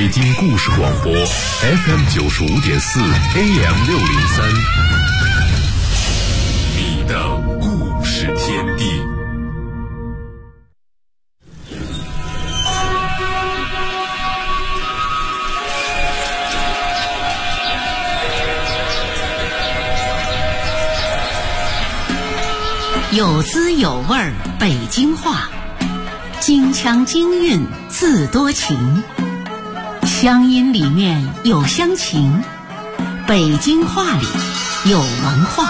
北京故事广播 FM95.4 AM603，你的故事天地。 有滋有味儿北京话，京腔京韵字多情，乡音里面有乡情，北京话里有文化。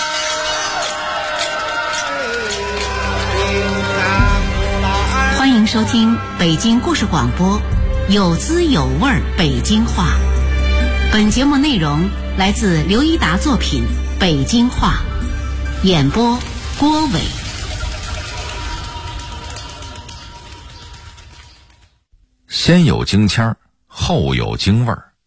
欢迎收听北京故事广播有滋有味儿北京话。本节目内容来自刘一达作品《北京话》，演播郭伟。 先有京腔儿，后有京味儿。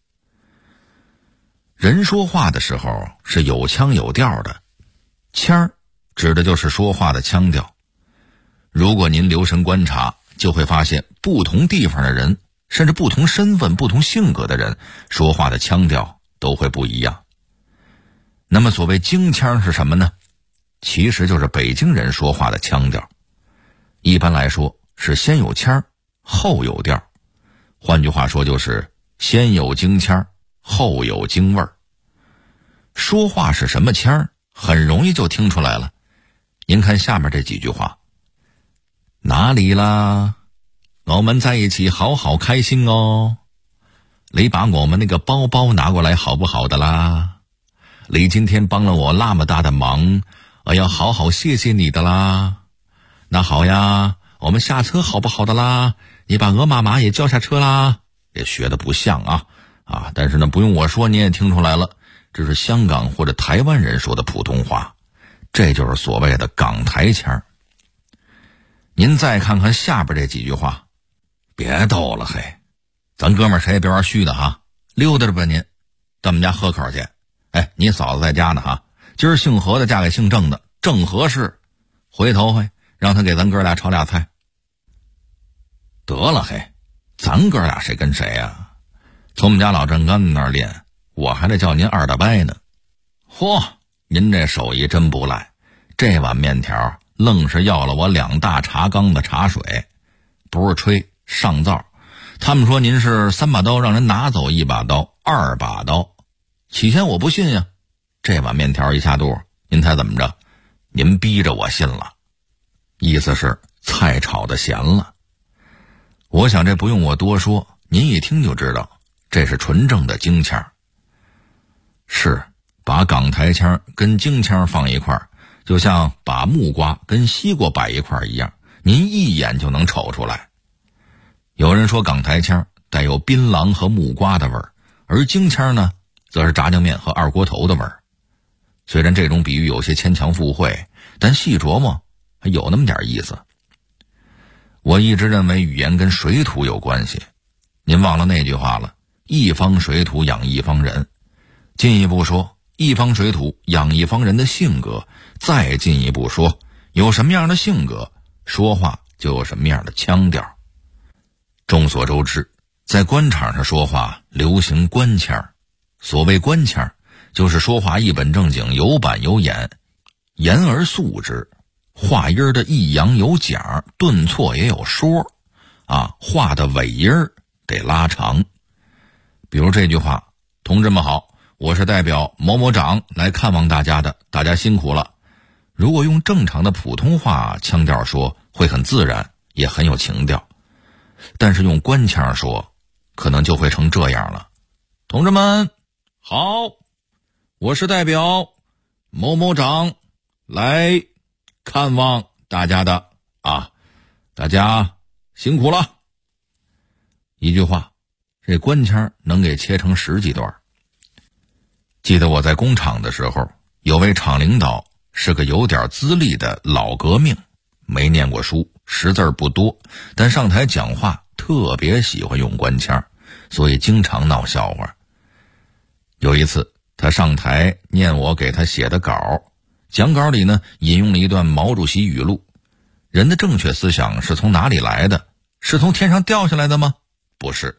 人说话的时候是有腔有调的，腔儿指的就是说话的腔调。如果您留神观察，就会发现不同地方的人，甚至不同身份、不同性格的人，说话的腔调都会不一样。那么所谓京腔是什么呢？其实就是北京人说话的腔调。一般来说是先有腔儿，后有调。换句话说就是先有京腔，后有京味儿。说话是什么腔儿，很容易就听出来了。您看下面这几句话：哪里啦？我们在一起好好开心哦。你把我们那个包包拿过来好不好的啦？你今天帮了我那么大的忙，我要好好谢谢你的啦。那好呀，我们下车好不好的啦？你把鹅妈妈也叫下车啦。也学的不像啊，但是呢，不用我说你也听出来了，这是香港或者台湾人说的普通话，这就是所谓的港台腔。您再看看下边这几句话，别逗了嘿，咱哥们儿谁也别玩虚的哈，溜达着吧您，到我们家喝口去。哎，你嫂子在家呢哈，今儿姓何的嫁给姓郑的，正合适，回头会让他给咱哥俩炒俩菜。得了嘿，咱哥俩谁跟谁呀？从我们家老郑干那儿练，我还得叫您二大伯呢。嚯，您这手艺真不赖，这碗面条愣是要了我2大茶缸的茶水，不是吹，上灶。他们说您是3把刀让人拿走1把刀，2把刀。起先我不信呀，这碗面条一下肚，您猜怎么着？您逼着我信了，意思是菜炒的咸了。我想这不用我多说，您一听就知道，这是纯正的京腔。是，把港台腔跟京腔放一块儿，就像把木瓜跟西瓜摆一块儿一样，您一眼就能瞅出来。有人说港台腔带有槟榔和木瓜的味儿，而京腔呢，则是炸酱面和二锅头的味儿。虽然这种比喻有些牵强附会，但细琢磨还有那么点意思。我一直认为语言跟水土有关系，您忘了那句话了，一方水土养一方人。进一步说，一方水土养一方人的性格，再进一步说，有什么样的性格，说话就有什么样的腔调。众所周知，在官场上说话流行官腔。所谓官腔，就是说话一本正经，有板有眼，言而肃之，话音的抑扬有讲，顿挫也有说话的尾音得拉长。比如这句话：同志们好，我是代表某某长来看望大家的，大家辛苦了。如果用正常的普通话腔调说，会很自然，也很有情调。但是用官腔说，可能就会成这样了：同志们好，我是代表某某长来看望大家的大家辛苦了。一句话，这官腔能给切成10几段。记得我在工厂的时候，有位厂领导是个有点资历的老革命，没念过书，识字不多，但上台讲话特别喜欢用官腔，所以经常闹笑话。有一次他上台念我给他写的稿，讲稿里呢引用了一段毛主席语录：人的正确思想是从哪里来的？是从天上掉下来的吗？不是，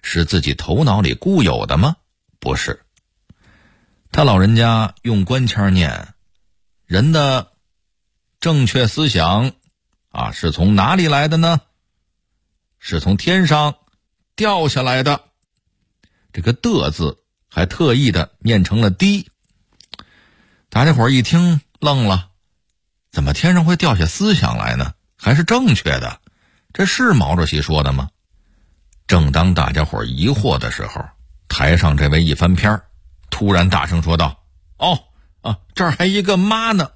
是自己头脑里固有的吗？不是。他老人家用官腔念，人的正确思想是从哪里来的呢？是从天上掉下来的。这个的字还特意的念成了的。大家伙一听愣了，怎么天上会掉下思想来呢？还是正确的？这是毛主席说的吗？正当大家伙疑惑的时候，台上这位一翻篇，突然大声说道：这儿还一个妈呢！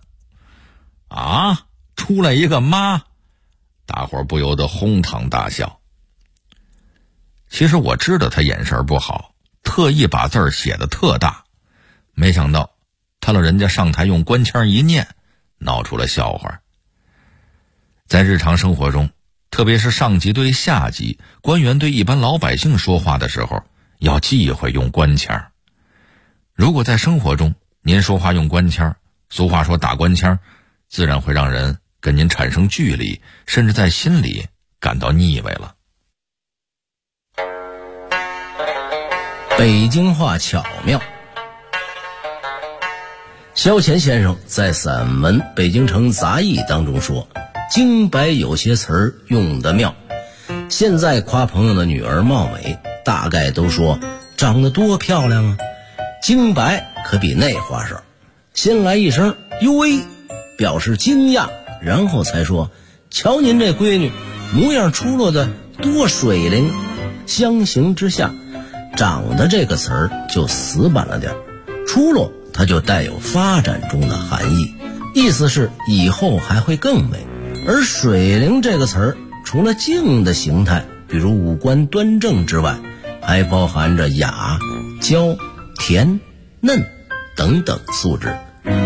出来一个妈！大伙不由得哄堂大笑。其实我知道他眼神不好，特意把字儿写得特大，没想到他老人家上台用官腔一念，闹出了笑话。在日常生活中，特别是上级对下级，官员对一般老百姓说话的时候，要忌讳用官腔。如果在生活中您说话用官腔，俗话说打官腔，自然会让人跟您产生距离，甚至在心里感到腻味了。 北京话巧妙。萧乾先生在散文《北京城杂艺》当中说，京白有些词儿用得妙。现在夸朋友的女儿貌美，大概都说长得多漂亮啊。京白可比那话少，先来一声哟喂，表示惊讶，然后才说瞧您这闺女模样出落的多水灵。相形之下，长得这个词儿就死板了点，出落它就带有发展中的含义，意思是以后还会更美。而水灵这个词儿除了静的形态，比如五官端正之外，还包含着雅、娇、甜、嫩等等素质。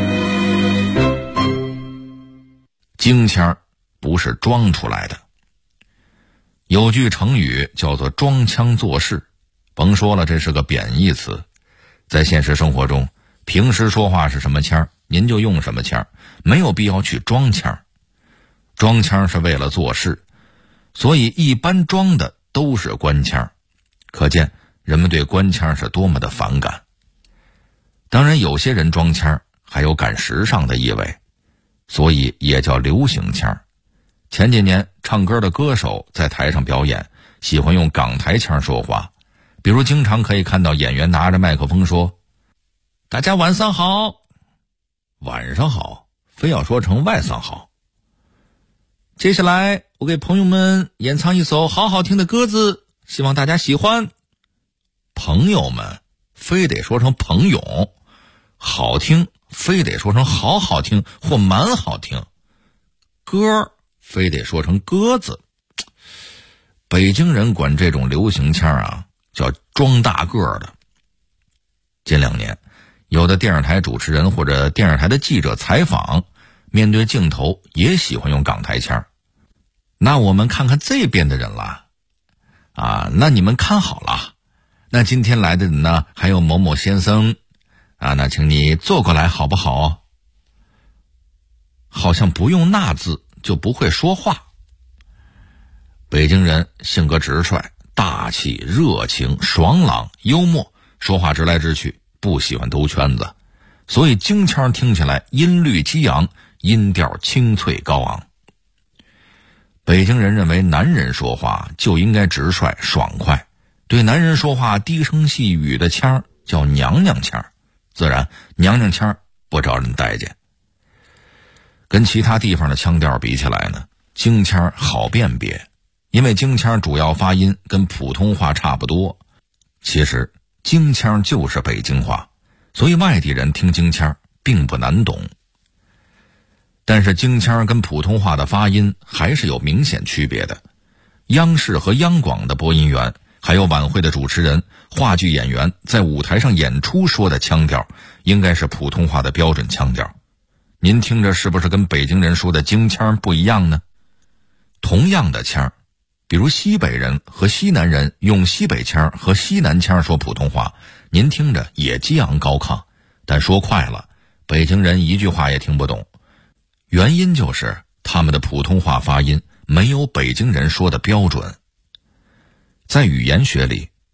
京腔不是装出来的。有句成语叫做装腔作势，甭说了，这是个贬义词。在现实生活中，平时说话是什么腔，您就用什么腔，没有必要去装腔。装腔是为了做事，所以一般装的都是官腔，可见人们对官腔是多么的反感。当然有些人装腔还有赶时尚的意味，所以也叫流行腔。前几年唱歌的歌手在台上表演，喜欢用港台腔说话，比如经常可以看到演员拿着麦克风说大家晚上好，晚上好，非要说成外上好。接下来我给朋友们演唱一首好好听的歌子，希望大家喜欢。朋友们非得说成朋友，好听非得说成好好听或蛮好听，歌非得说成鸽子。北京人管这种流行腔叫装大个的。近2年，有的电视台主持人或者电视台的记者采访，面对镜头也喜欢用港台腔。那我们看看这边的人了那你们看好了，那今天来的人呢，还有某某先生那请你坐过来好不好？好像不用那字就不会说话。北京人性格直率，大气、热情、爽朗、幽默，说话直来直去，不喜欢兜圈子，所以京腔听起来音律激昂，音调清脆高昂。北京人认为男人说话就应该直率爽快，对男人说话低声细语的腔叫娘娘腔，自然娘娘腔不招人待见。跟其他地方的腔调比起来呢，京腔好辨别，因为京腔主要发音跟普通话差不多。其实京腔就是北京话，所以外地人听京腔并不难懂。但是京腔跟普通话的发音还是有明显区别的。央视和央广的播音员，还有晚会的主持人、话剧演员在舞台上演出说的腔调，应该是普通话的标准腔调。您听着是不是跟北京人说的京腔不一样呢？同样的腔，比如西北人和西南人用西北腔和西南腔说普通话，您听着也激昂高亢，但说快了，北京人一句话也听不懂。原因就是他们的普通话发音没有北京人说的标准。在语言学里，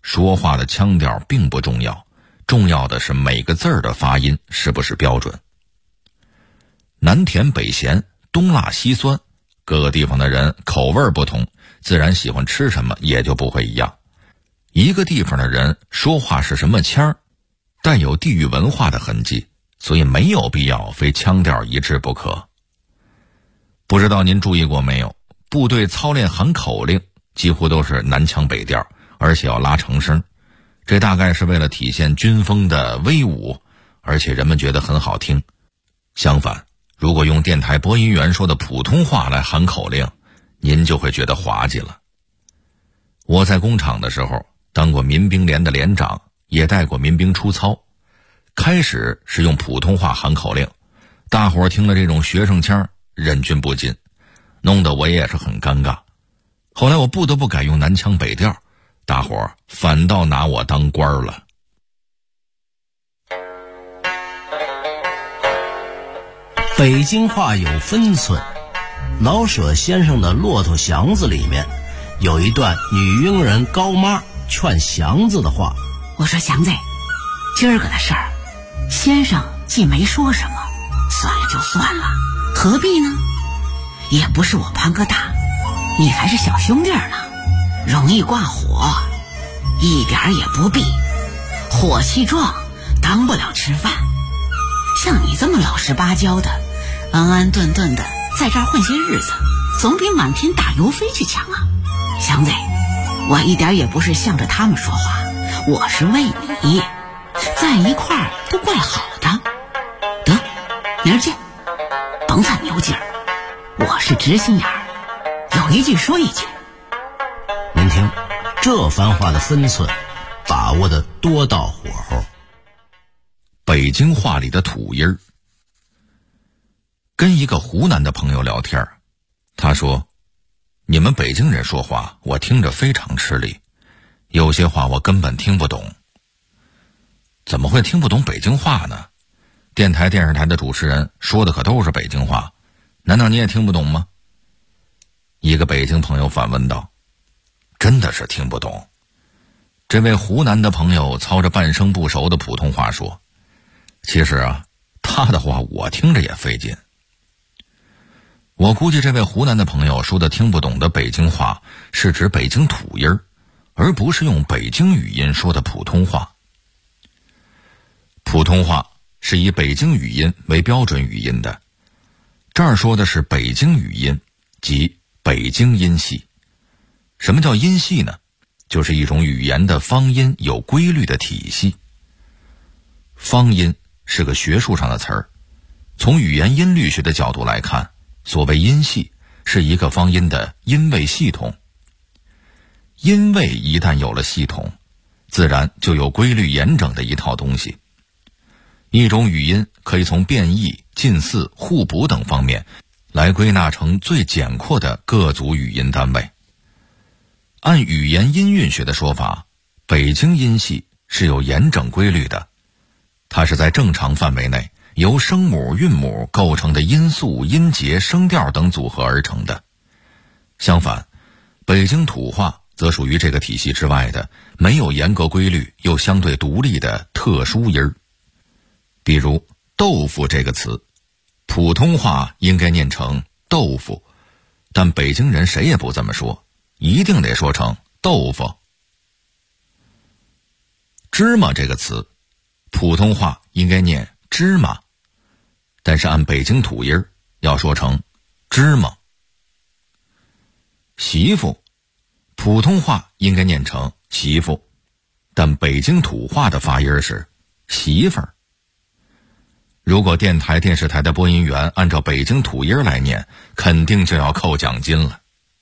说话的腔调并不重要，重要的是每个字儿的发音是不是标准。南甜北咸，东辣西酸，各个地方的人口味不同，自然喜欢吃什么也就不会一样。一个地方的人说话是什么腔儿，带有地域文化的痕迹，所以没有必要非腔调一致不可。不知道您注意过没有，部队操练喊口令几乎都是南腔北调，而且要拉长声，这大概是为了体现军风的威武，而且人们觉得很好听。相反，如果用电台播音员说的普通话来喊口令，您就会觉得滑稽了。我在工厂的时候当过民兵连的连长，也带过民兵出操，开始是用普通话喊口令，大伙儿听了这种学生腔忍俊不禁，弄得我也是很尴尬。后来我不得不改用南腔北调，大伙儿反倒拿我当官了。 北京话有分寸，老舍先生的《骆驼祥子》里面有一段女佣人高妈劝祥子的话。 我说祥子，今儿个的事儿，先生既没说什么，算了就算了，何必呢？也不是我潘哥大，你还是小兄弟呢，容易挂火，一点也不必。火气壮，当不了吃饭。像你这么老实巴交的，安安顿顿的在这儿混些日子，总比满天打油飞去强啊！祥子，我一点也不是向着他们说话，我是为你，在一块儿都怪好的。得，明儿见，甭犯牛劲儿，我是直心眼儿，有一句说一句。 您听，这番话的分寸把握的多到火候。 北京话里的土音儿。跟一个湖南的朋友聊天，他说，你们北京人说话我听着非常吃力，有些话我根本听不懂。怎么会听不懂北京话呢？电台电视台的主持人说的可都是北京话，难道你也听不懂吗？一个北京朋友反问道。真的是听不懂。这位湖南的朋友操着半生不熟的普通话说，其实啊，他的话我听着也费劲。我估计这位湖南的朋友说的听不懂的北京话是指北京土音儿，而不是用北京语音说的普通话。普通话是以北京语音为标准语音的，这儿说的是北京语音，即北京音系。什么叫音系呢？就是一种语言的方音有规律的体系。方音是个学术上的词儿，从语言音律学的角度来看，所谓音系是一个方音的音位系统。音位一旦有了系统，自然就有规律严整的一套东西。一种语音可以从变异、近似、互补等方面来归纳成最简括的各组语音单位。按语言音韵学的说法，北京音系是有严整规律的，它是在正常范围内由声母、韵母构成的音素、音节、声调等组合而成的。相反，北京土话则属于这个体系之外的没有严格规律又相对独立的特殊音儿。比如豆腐这个词，普通话应该念成豆腐，但北京人谁也不这么说，一定得说成豆腐。芝麻这个词，普通话应该念芝麻，但是按北京土音要说成芝麻。媳妇，普通话应该念成媳妇，但北京土话的发音是媳妇儿。如果电台电视台的播音员按照北京土音来念，肯定就要扣奖金了。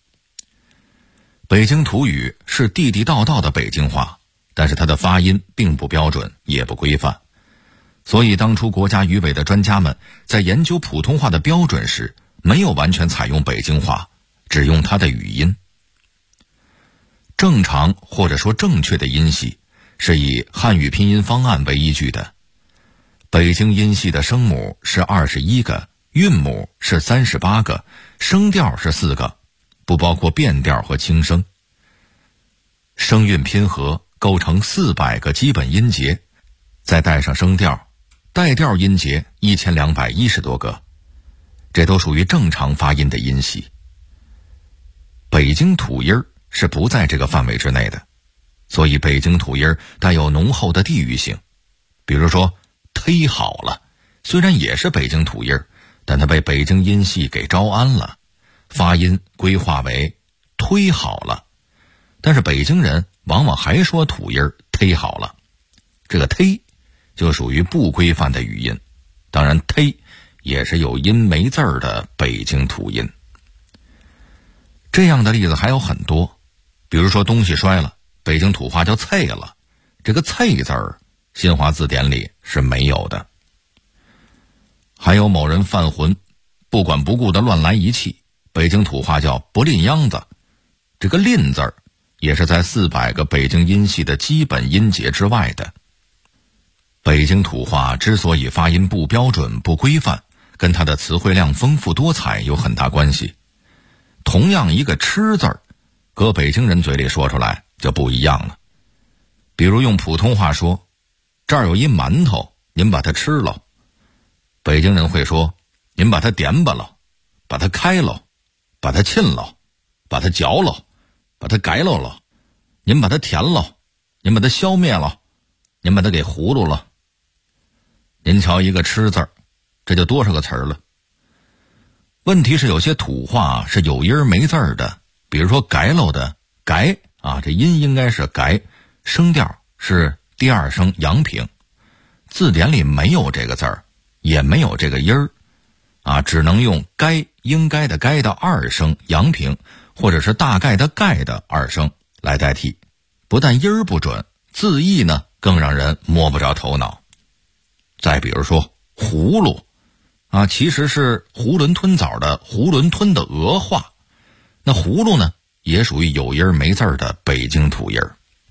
北京土语是地地道道的北京话，但是它的发音并不标准，也不规范。所以当初国家语委的专家们在研究普通话的标准时，没有完全采用北京话，只用它的语音。正常或者说正确的音系是以汉语拼音方案为依据的。北京音系的声母是21个，韵母是38个，声调是4个，不包括变调和轻声。声韵拼合构成400个基本音节，再带上声调，带调音节1210多个，这都属于正常发音的音系。北京土音是不在这个范围之内的，所以北京土音带有浓厚的地域性。比如说忒好了，虽然也是北京土音，但它被北京音系给招安了，发音规划为忒好了，但是北京人往往还说土音忒好了，这个忒就属于不规范的语音，当然忒也是有音没字儿的北京土音。这样的例子还有很多，比如说东西摔了，北京土话叫啐了，这个啐字儿新华字典里是没有的。还有某人犯浑，不管不顾的乱来一气，北京土话叫不吝秧子，这个吝字儿也是在400个北京音系的基本音节之外的。北京土话之所以发音不标准不规范，跟它的词汇量丰富多彩有很大关系。同样一个吃字儿，搁北京人嘴里说出来就不一样了。比如用普通话说，这儿有一馒头，您把它吃了，北京人会说，您把它点吧了，把它开了，把它沁了，把它嚼了，把它改了，您把它填了，您把它消灭了，您把它给葫芦了。您瞧一个吃字儿，这就多少个词儿了。问题是有些土话是有音没字儿的，比如说改喽的改啊，这音应该是改，声调是第二声阳平，字典里没有这个字儿，也没有这个音儿啊，只能用该应该的该的二声阳平，或者是大概的概的二声来代替，不但音儿不准，字义呢更让人摸不着头脑。再比如说葫芦啊，其实是囫囵吞枣的囫囵吞的俄话，那葫芦呢也属于有音没字的北京土音。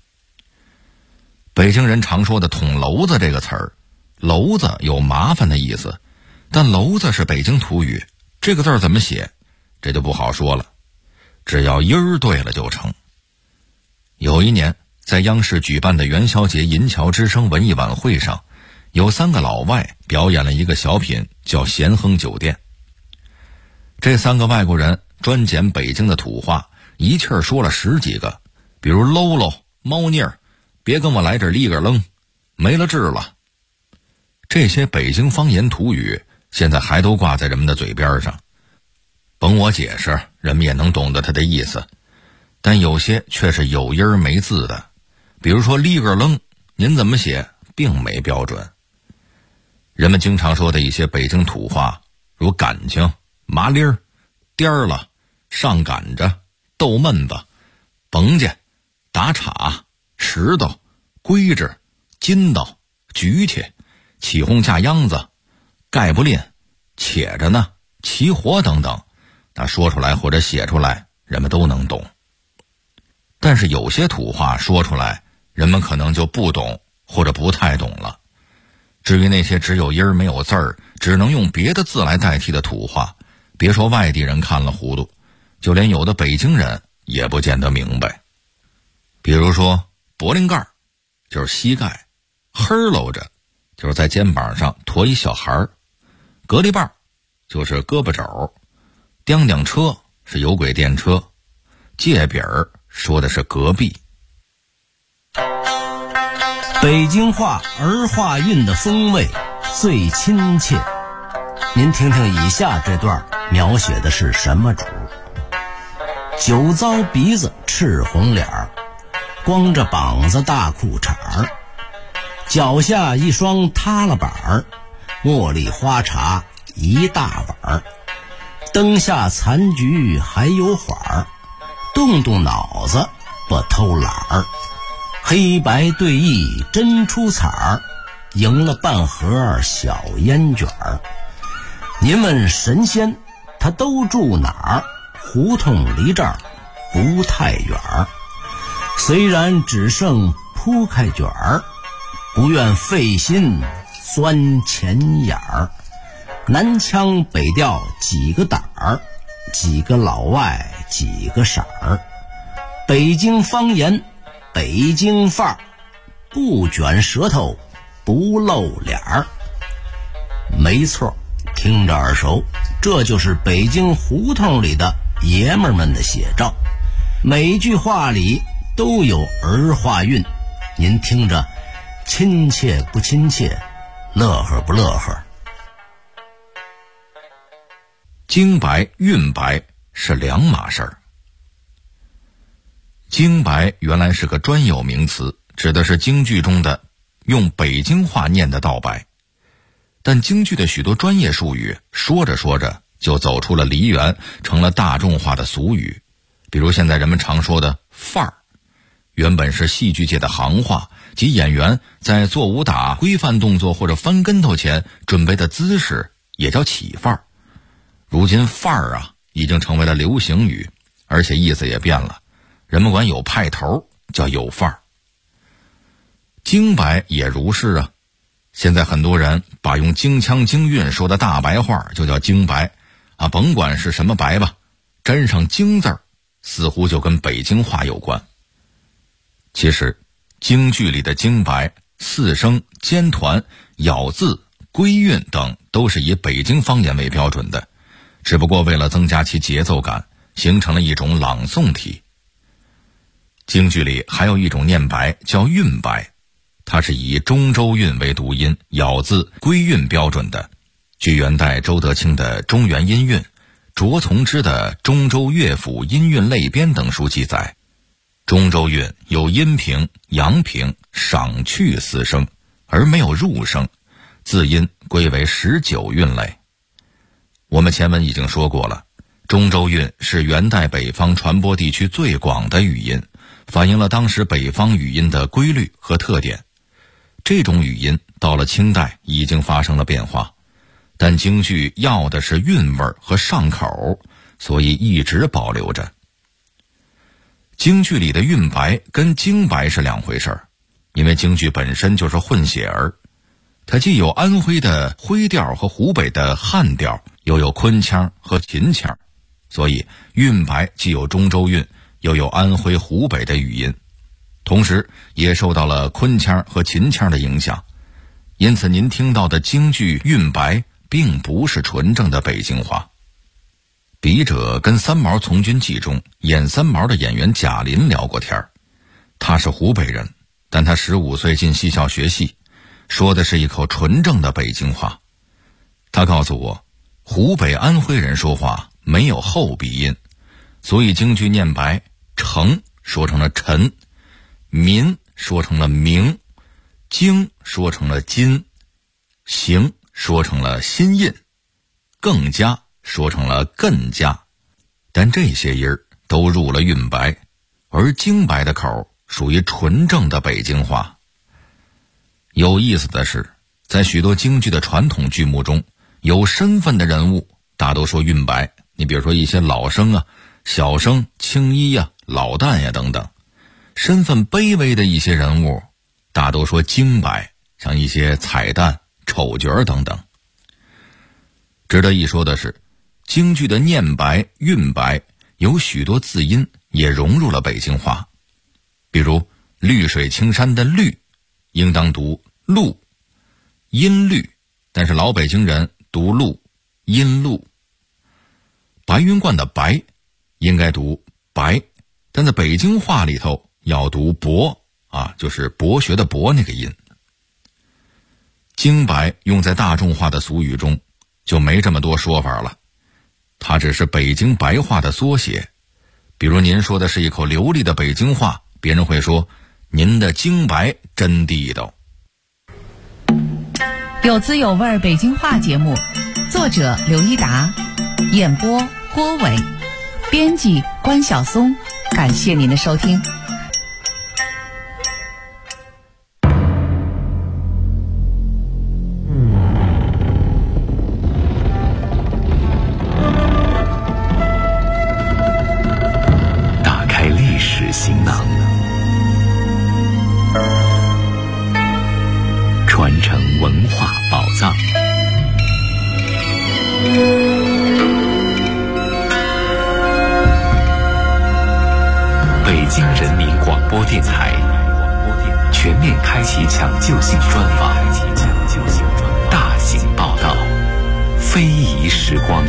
北京人常说的捅娄子这个词儿，娄子有麻烦的意思，但娄子是北京土语，这个字怎么写这就不好说了，只要音儿对了就成。有一年在央视举办的元宵节银桥之声文艺晚会上，有3个老外表演了一个小品叫咸亨酒店。这3个外国人专捡北京的土话，一气儿说了10几个，比如喽喽、猫腻儿、别跟我来这立个愣、没了治了。这些北京方言土语现在还都挂在人们的嘴边上，甭我解释，人们也能懂得它的意思，但有些却是有音没字的，比如说立个愣，您怎么写并没标准。人们经常说的一些北京土话，如感情、麻利儿、颠儿了、上赶着、逗闷子、甭家、打岔、石头、规制、筋道、举起、起哄架秧子、盖不吝、且着呢、齐活等等，那说出来或者写出来人们都能懂。但是有些土话说出来人们可能就不懂或者不太懂了。至于那些只有音没有字儿，只能用别的字来代替的土话，别说外地人看了糊涂，就连有的北京人也不见得明白。比如说脖领盖就是膝盖，黑搂着就是在肩膀上驮一小孩儿，隔离棒就是胳膊肘，叮叮车是有轨电车，界饼说的是隔壁。 北京话儿化韵的风味最亲切，您听听以下这段描写的是什么主？酒糟鼻子赤红脸儿，光着膀子大裤衩儿，脚下一双塌了板儿，茉莉花茶一大碗儿，灯下残局还有缓儿，动动脑子不偷懒儿，黑白对弈真出彩儿，赢了半盒小烟卷儿。您问神仙他都住哪儿？胡同离这儿不太远儿，虽然只剩铺开卷儿，不愿费心钻钱眼儿。南腔北调几个胆儿，几个老外几个色儿，北京方言北京范儿，不卷舌头，不露脸儿。没错，听着耳熟，这就是北京胡同里的爷们儿们的写照。每句话里都有儿化韵，您听着亲切不亲切，乐呵不乐呵。 京白、韵白是两码事儿。京白原来是个专有名词，指的是京剧中的用北京话念的道白。但京剧的许多专业术语说着说着就走出了梨园，成了大众化的俗语。比如现在人们常说的范儿，原本是戏剧界的行话，即演员在做武打、规范动作或者翻跟头前准备的姿势，也叫起范儿。如今范儿已经成为了流行语，而且意思也变了，人们管有派头叫有范儿。京白也如是现在很多人把用京腔京韵说的大白话就叫京白甭管是什么白吧，沾上京字儿似乎就跟北京话有关。其实京剧里的京白、四声、尖团、咬字、归韵等都是以北京方言为标准的，只不过为了增加其节奏感，形成了一种朗诵体。京剧里还有一种念白叫韵白，它是以中州韵为读音，咬字、归韵标准的。据元代周德清的《中原音韵》、卓从之的《中州乐府音韵类编》等书记载，中州韵有阴平、阳平、赏去四声，而没有入声，字音归为19韵类。我们前文已经说过了，中州韵是元代北方传播地区最广的语音，反映了当时北方语音的规律和特点。这种语音到了清代已经发生了变化，但京剧要的是韵味和上口，所以一直保留着。京剧里的韵白跟京白是两回事儿，因为京剧本身就是混血儿，它既有安徽的徽调和湖北的汉调，又有昆腔和秦腔，所以韵白既有中州韵，又有安徽湖北的语音，同时也受到了昆腔和秦腔的影响。因此您听到的京剧韵白并不是纯正的北京话。笔者跟《三毛从军记》中演三毛的演员贾林聊过天，他是湖北人，但他15岁进戏校学戏，说的是一口纯正的北京话。他告诉我，湖北安徽人说话没有后鼻音，所以京剧念白，城说成了陈，民说成了明，京说成了金，行说成了新印，更加说成了更加，但这些音儿都入了韵白，而京白的口属于纯正的北京话。有意思的是，在许多京剧的传统剧目中，有身份的人物大都说韵白，你比如说一些老生小生、青衣老旦等等。身份卑微的一些人物大都说京白，像一些彩旦、丑角等等。值得一说的是，京剧的念白、韵白有许多字音也融入了北京话，比如绿水青山的绿应当读露，音绿，但是老北京人读露，音露。白云观的白应该读白，但在北京话里头要读博就是博学的博那个音。京白用在大众化的俗语中就没这么多说法了，它只是北京白话的缩写。比如您说的是一口流利的北京话，别人会说您的京白真地道。 有滋有味北京话节目，作者刘一达，演播郭伟，编辑关晓松，感谢您的收听。 打开历史行囊，传承文化宝藏。北京人民广播电台全面开启抢救性专访，大型报道，非遗时光。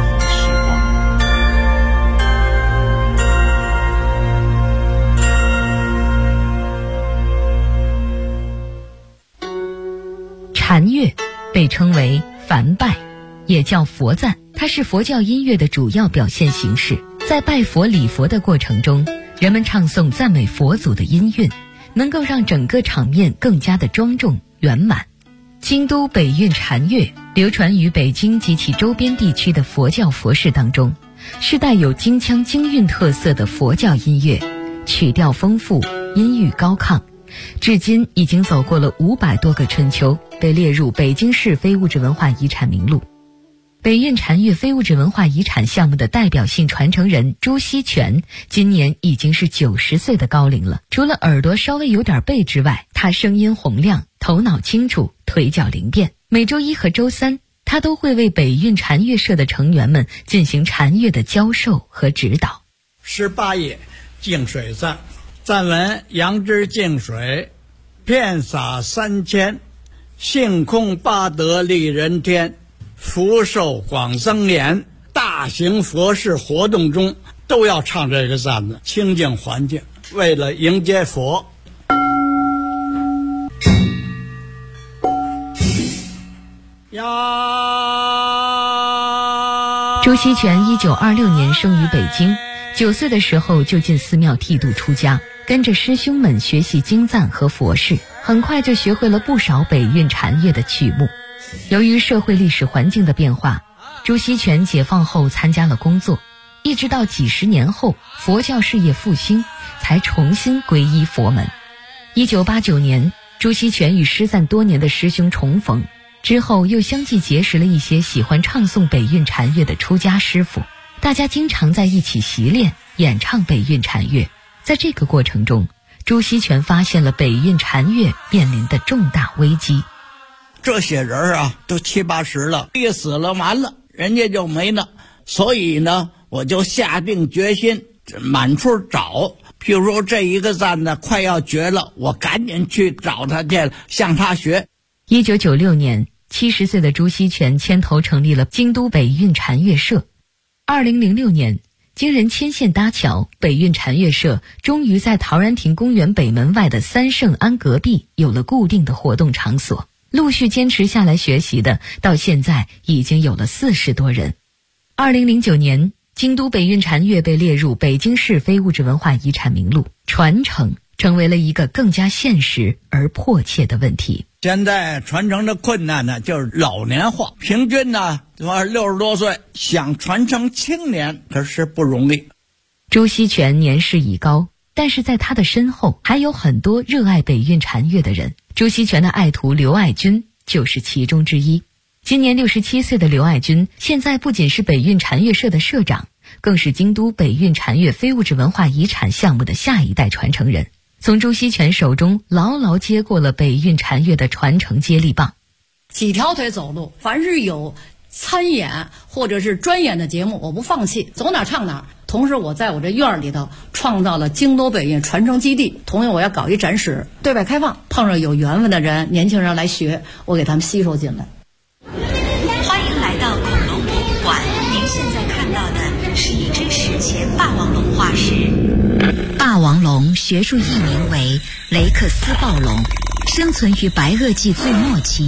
禅乐被称为梵拜，也叫佛赞，它是佛教音乐的主要表现形式。在拜佛礼佛的过程中，人们唱诵赞美佛祖的音韵，能够让整个场面更加的庄重圆满。京都北韵禅乐流传于北京及其周边地区的佛教佛事当中，是带有京腔京韵特色的佛教音乐，曲调丰富，音域高亢，至今已经走过了500多个春秋，被列入北京市非物质文化遗产名录。北韵禅乐非物质文化遗产项目的代表性传承人朱锡全今年已经是90岁的高龄了。除了耳朵稍微有点背之外，他声音洪亮，头脑清楚，腿脚灵便。每周一和周三，他都会为北韵禅乐社的成员们进行禅乐的教授和指导。 18页净水赞，赞文：杨枝净水，遍洒3000，性空八德利人天，福寿广增延。大型佛事活动中都要唱这个赞子，清净环境，为了迎接佛。 朱锡全1926年生于北京，9岁的时候就进寺庙剃度出家，跟着师兄们学习经赞和佛事，很快就学会了不少北韵禅乐的曲目。由于社会历史环境的变化，朱锡全解放后参加了工作，一直到几十年后佛教事业复兴，才重新皈依佛门。1989年，朱锡全与失散多年的师兄重逢，之后又相继结识了一些喜欢唱诵北韵禅乐的出家师傅，大家经常在一起习练演唱北韵禅乐。在这个过程中，朱锡全发现了北韵禅乐面临的重大危机。 这些人啊，都70、80了，一死了完了，人家就没了。所以呢，我就下定决心满处找。譬如说这一个赞呢快要绝了，我赶紧去找他去，向他学。 1996年，70岁的朱锡全牵头成立了京都北韵禅乐社。2006年，经人牵线搭桥，北韵禅乐社终于在陶然亭公园北门外的三圣庵隔壁有了固定的活动场所。陆续坚持下来学习的，到现在已经有了40多人。2009年，京都北韵禅乐被列入北京市非物质文化遗产名录，传承成为了一个更加现实而迫切的问题。 现在传承的困难呢，就是老年化，平均呢60多岁，想传承青年可是不容易。 朱锡全年事已高，但是在他的身后还有很多热爱北韵禅乐的人。朱锡全的爱徒刘爱军就是其中之一。今年67岁的刘爱军，现在不仅是北韵禅乐社的社长，更是京都北韵禅乐非物质文化遗产项目的下一代传承人，从朱锡全手中牢牢接过了北韵禅乐的传承接力棒。 几条腿走路，凡是有参演或者是专演的节目，我不放弃，走哪唱哪。同时我在我这院里头创造了京都北韵传承基地，同时我要搞一展示，对外开放，碰上有缘分的人，年轻人来学，我给他们吸收进来。 欢迎来到恐龙博物馆，您现在看到的是一只史前霸王龙化石。霸王龙学术译名为雷克斯暴龙，生存于白垩纪最末期。